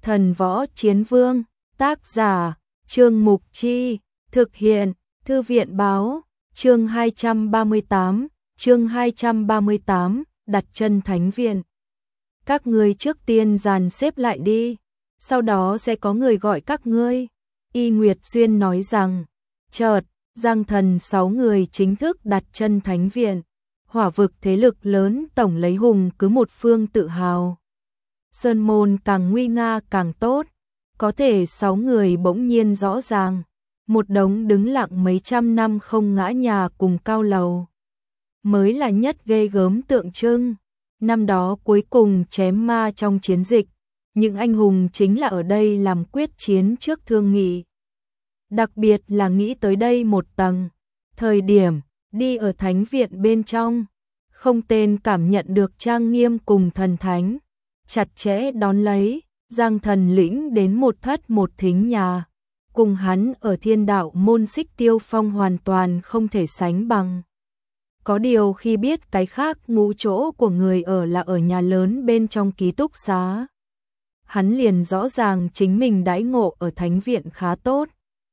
Thần Võ Chiến Vương, tác giả, Trương Mục Chi, thực hiện, Thư viện Báo, chương 238, đặt chân Thánh Viện. Các ngươi trước tiên dàn xếp lại đi, sau đó sẽ có người gọi các ngươi. Y Nguyệt Xuyên nói rằng, chợt, Giang Thần 6 người chính thức đặt chân Thánh Viện. Hỏa vực thế lực lớn tổng lấy hùng cứ một phương tự hào. Sơn môn càng nguy nga càng tốt, có thể 6 người bỗng nhiên rõ ràng, một đống đứng lặng mấy trăm năm không ngã nhà cùng cao lầu. Mới là nhất ghê gớm tượng trưng, năm đó cuối cùng chém ma trong chiến dịch, những anh hùng chính là ở đây làm quyết chiến trước thương nghị. Đặc biệt là nghĩ tới đây một tầng, thời điểm đi ở Thánh Viện bên trong, không tên cảm nhận được trang nghiêm cùng thần thánh, chặt chẽ đón lấy, Giang Thần lĩnh đến một thất một thính nhà, cùng hắn ở Thiên Đạo môn Xích Tiêu Phong hoàn toàn không thể sánh bằng. Có điều khi biết cái khác ngũ chỗ của người ở là ở nhà lớn bên trong ký túc xá, hắn liền rõ ràng chính mình đãi ngộ ở Thánh Viện khá tốt.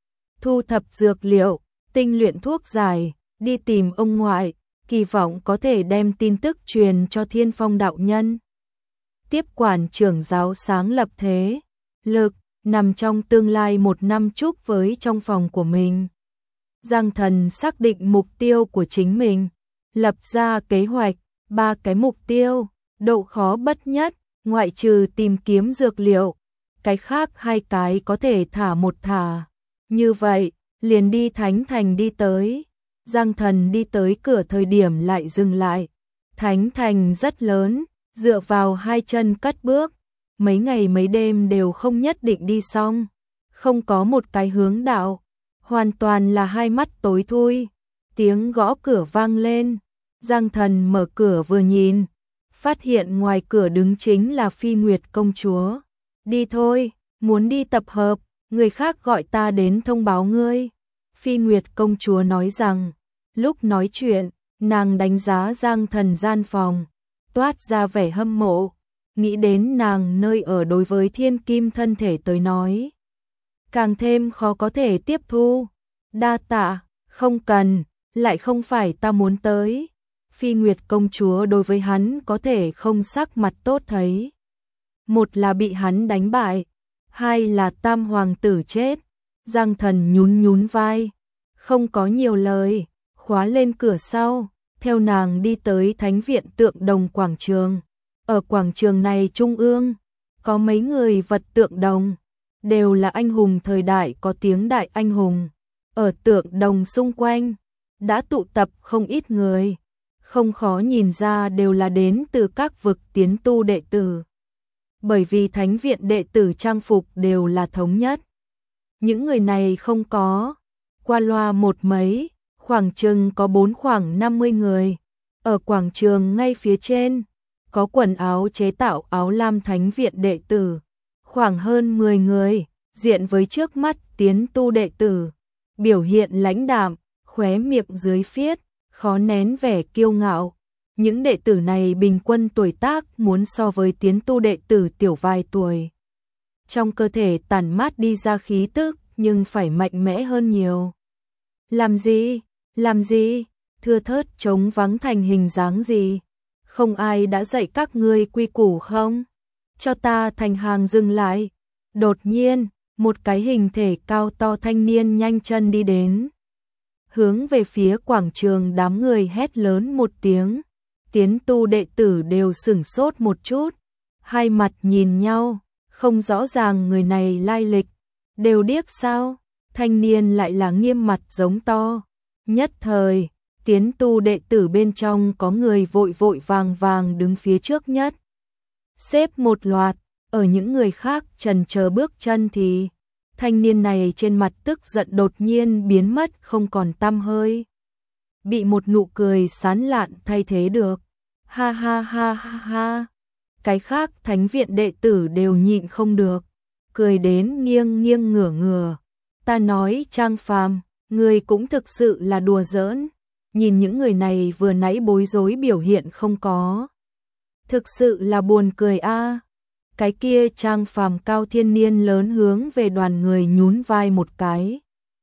Thu thập dược liệu, tinh luyện thuốc giải, đi tìm ông ngoại, kỳ vọng có thể đem tin tức truyền cho Thiên Phong đạo nhân. Tiếp quản trưởng giáo sáng lập thế lực, nằm trong tương lai một năm chúc với trong phòng của mình. Giang Thần xác định mục tiêu của chính mình, lập ra kế hoạch, 3 cái mục tiêu, độ khó bất nhất, ngoại trừ tìm kiếm dược liệu, cái khác 2 cái có thể thả một thả. Như vậy, liền đi Thánh Thành đi tới. Giang Thần đi tới cửa thời điểm lại dừng lại. Thánh Thành rất lớn, dựa vào 2 chân cất bước, mấy ngày mấy đêm đều không nhất định đi xong, không có một cái hướng đạo, hoàn toàn là hai mắt tối thui. Tiếng gõ cửa vang lên, Giang Thần mở cửa vừa nhìn, phát hiện ngoài cửa đứng chính là Phi Nguyệt công chúa. Đi thôi, muốn đi tập hợp, người khác gọi ta đến thông báo ngươi. Phi Nguyệt công chúa nói rằng, lúc nói chuyện, nàng đánh giá Giang Thần gian phòng, toát ra vẻ hâm mộ, nghĩ đến nàng nơi ở đối với thiên kim thân thể tới nói, càng thêm khó có thể tiếp thu. Đa tạ, không cần, lại không phải ta muốn tới. Phi Nguyệt công chúa đối với hắn có thể không sắc mặt tốt thấy. Một là bị hắn đánh bại, hai là tam hoàng tử chết. Giang Thần nhún nhún vai, không có nhiều lời, khóa lên cửa sau, theo nàng đi tới Thánh Viện tượng đồng quảng trường. Ở quảng trường này trung ương, có mấy người vật tượng đồng, đều là anh hùng thời đại có tiếng đại anh hùng. Ở tượng đồng xung quanh, đã tụ tập không ít người, không khó nhìn ra đều là đến từ các vực tiến tu đệ tử. Bởi vì Thánh Viện đệ tử trang phục đều là thống nhất. Những người này không có qua loa một mấy, khoảng chừng có khoảng 50 người. Ở quảng trường ngay phía trên, có quần áo chế tạo áo lam Thánh Viện đệ tử, khoảng hơn 10 người, diện với trước mắt tiến tu đệ tử, biểu hiện lãnh đạm, khóe miệng dưới phiết, khó nén vẻ kiêu ngạo. Những đệ tử này bình quân tuổi tác muốn so với tiến tu đệ tử tiểu vài tuổi. Trong cơ thể tản mát đi ra khí tức, nhưng phải mạnh mẽ hơn nhiều. Làm gì? Làm gì? Thưa thớt trống vắng thành hình dáng gì? Không ai đã dạy các ngươi quy củ không? Cho ta thành hàng dừng lại. Đột nhiên, một cái hình thể cao to thanh niên nhanh chân đi đến, hướng về phía quảng trường. Đám người hét lớn một tiếng, tiến tu đệ tử đều sửng sốt một chút, hai mặt nhìn nhau, không rõ ràng người này lai lịch, đều điếc sao? Thanh niên lại là nghiêm mặt giống to. Nhất thời, tiến tu đệ tử bên trong có người vội vội vàng vàng đứng phía trước nhất, xếp một loạt. Ở những người khác chần chờ bước chân thì thanh niên này trên mặt tức giận đột nhiên biến mất không còn tăm hơi, bị một nụ cười sán lạn thay thế được. Ha ha ha ha ha. Cái khác Thánh Viện đệ tử đều nhịn không được, cười đến nghiêng nghiêng ngửa ngửa. Ta nói Trang Phàm, người cũng thực sự là đùa giỡn. Nhìn những người này vừa nãy bối rối biểu hiện không có, thực sự là buồn cười a. Cái kia trang phàm cao thiên niên lớn hướng về đoàn người nhún vai một cái.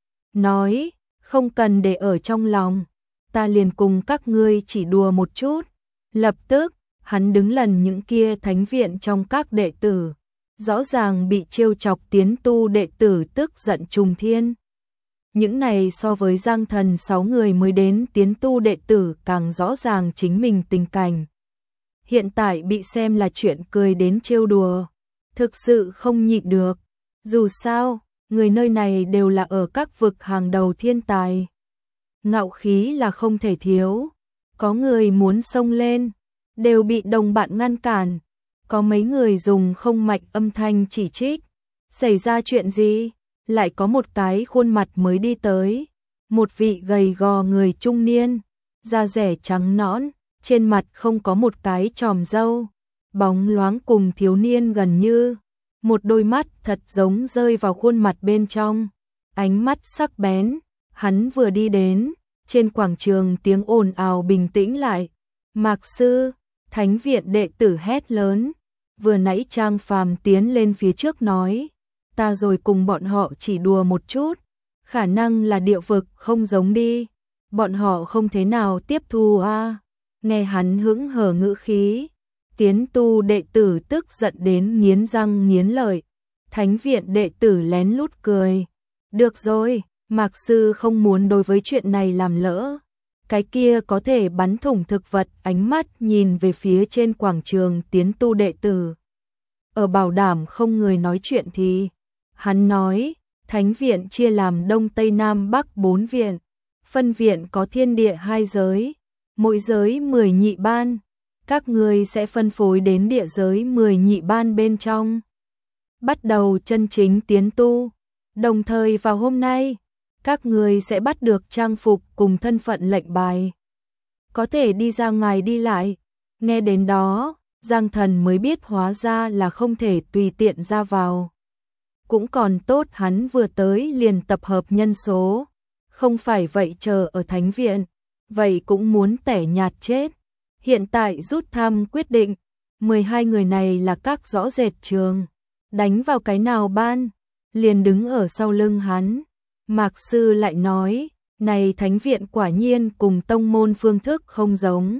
Nói, không cần để ở trong lòng, ta liền cùng các ngươi chỉ đùa một chút. Lập tức, hắn đứng lần những kia thánh viện trong các đệ tử. Rõ ràng bị trêu chọc tiến tu đệ tử tức giận trùng thiên. Những này so với Giang Thần 6 người mới đến tiến tu đệ tử càng rõ ràng chính mình tình cảnh. Hiện tại bị xem là chuyện cười đến trêu đùa, thực sự không nhịn được. Dù sao, người nơi này đều là ở các vực hàng đầu thiên tài. Ngạo khí là không thể thiếu, có người muốn xông lên, đều bị đồng bạn ngăn cản. Có mấy người dùng không mạnh âm thanh chỉ trích. Xảy ra chuyện gì? Lại có một cái khuôn mặt mới đi tới. Một vị gầy gò người trung niên, da rẻ trắng nõn, trên mặt không có một cái chòm râu, bóng loáng cùng thiếu niên gần như. Một đôi mắt thật giống rơi vào khuôn mặt bên trong, ánh mắt sắc bén. Hắn vừa đi đến, trên quảng trường tiếng ồn ào bình tĩnh lại. Mạc sư, thánh viện đệ tử hét lớn. Vừa nãy Trang Phàm tiến lên phía trước nói, ta rồi cùng bọn họ chỉ đùa một chút, khả năng là địa vực không giống đi, bọn họ không thế nào tiếp thu a. Nghe hắn hững hờ ngữ khí, tiến tu đệ tử tức giận đến nghiến răng nghiến lợi. Thánh viện đệ tử lén lút cười. Được rồi, Mạc sư không muốn đối với chuyện này làm lỡ. Cái kia có thể bắn thủng thực vật, ánh mắt nhìn về phía trên quảng trường tiến tu đệ tử. Ở bảo đảm không người nói chuyện thì, hắn nói, thánh viện chia làm Đông Tây Nam Bắc 4 viện, phân viện có thiên địa 2 giới, mỗi giới 10 nhị ban, các người sẽ phân phối đến địa giới 10 nhị ban bên trong. Bắt đầu chân chính tiến tu, đồng thời vào hôm nay, các người sẽ bắt được trang phục cùng thân phận lệnh bài. Có thể đi ra ngoài đi lại. Nghe đến đó, Giang Thần mới biết hóa ra là không thể tùy tiện ra vào. Cũng còn tốt hắn vừa tới liền tập hợp nhân số. Không phải vậy chờ ở thánh viện, vậy cũng muốn tẻ nhạt chết. Hiện tại rút thăm quyết định, 12 người này là các rõ rệt trường. Đánh vào cái nào ban, liền đứng ở sau lưng hắn. Mạc sư lại nói, này thánh viện quả nhiên cùng tông môn phương thức không giống.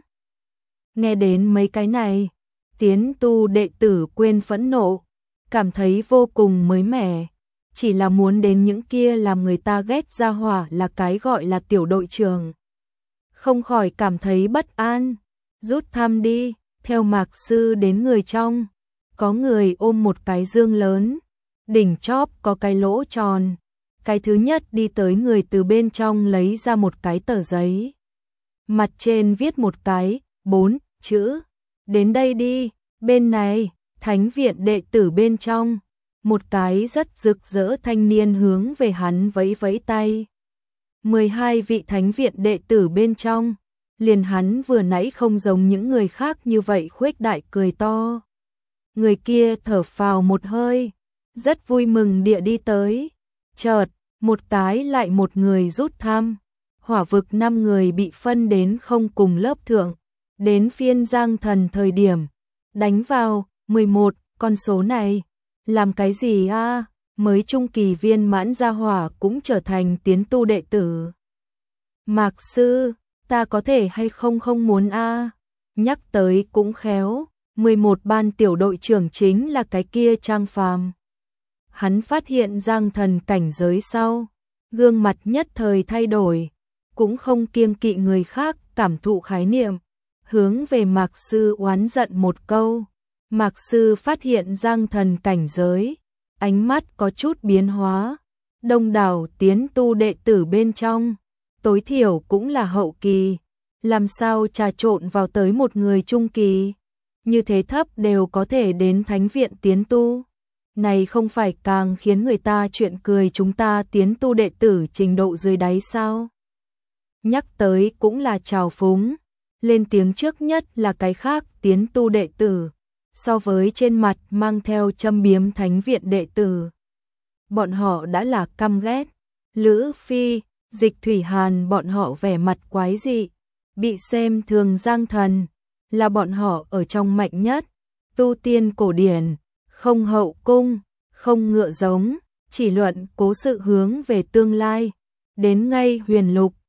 Nghe đến mấy cái này, tiến tu đệ tử quên phẫn nộ, cảm thấy vô cùng mới mẻ. Chỉ là muốn đến những kia làm người ta ghét ra hỏa là cái gọi là tiểu đội trưởng. Không khỏi cảm thấy bất an. Rút thăm đi, theo Mạc sư đến người trong. Có người ôm một cái dương lớn, đỉnh chóp có cái lỗ tròn. Cái thứ nhất đi tới người từ bên trong lấy ra một cái tờ giấy. Mặt trên viết một cái, 4 chữ. Đến đây đi, bên này, thánh viện đệ tử bên trong. Một cái rất rực rỡ thanh niên hướng về hắn vẫy vẫy tay. 12 vị thánh viện đệ tử bên trong. Liền hắn vừa nãy không giống những người khác như vậy khuếch đại cười to. Người kia thở phào một hơi, rất vui mừng địa đi tới. Chợt, một cái lại một người rút thăm. Hỏa vực 5 người bị phân đến không cùng lớp thượng. Đến phiên Giang Thần thời điểm, đánh vào 11, con số này. Làm cái gì a? Mới trung kỳ viên mãn gia hỏa cũng trở thành tiến tu đệ tử. Mạc sư, ta có thể hay không không muốn a? Nhắc tới cũng khéo, 11 ban tiểu đội trưởng chính là cái kia Trang Phàm. Hắn phát hiện Giang Thần cảnh giới sau, gương mặt nhất thời thay đổi, cũng không kiêng kỵ người khác cảm thụ khái niệm, hướng về Mạc sư oán giận một câu. Mạc sư phát hiện Giang Thần cảnh giới, ánh mắt có chút biến hóa. Đông đảo tiến tu đệ tử bên trong, tối thiểu cũng là hậu kỳ, làm sao trà trộn vào tới một người trung kỳ, như thế thấp đều có thể đến thánh viện tiến tu. Này không phải càng khiến người ta chuyện cười chúng ta tiến tu đệ tử trình độ dưới đáy sao? Nhắc tới cũng là trào phúng, lên tiếng trước nhất là cái khác tiến tu đệ tử, so với trên mặt mang theo châm biếm thánh viện đệ tử. Bọn họ đã là căm ghét, Lữ Phi, Dịch Thủy Hàn bọn họ vẻ mặt quái dị, bị xem thường Giang Thần, là bọn họ ở trong mạnh nhất, tu tiên cổ điển. không hậu cung, không ngựa giống, chỉ luận cố sự hướng về tương lai. Đến ngay Huyền Lục,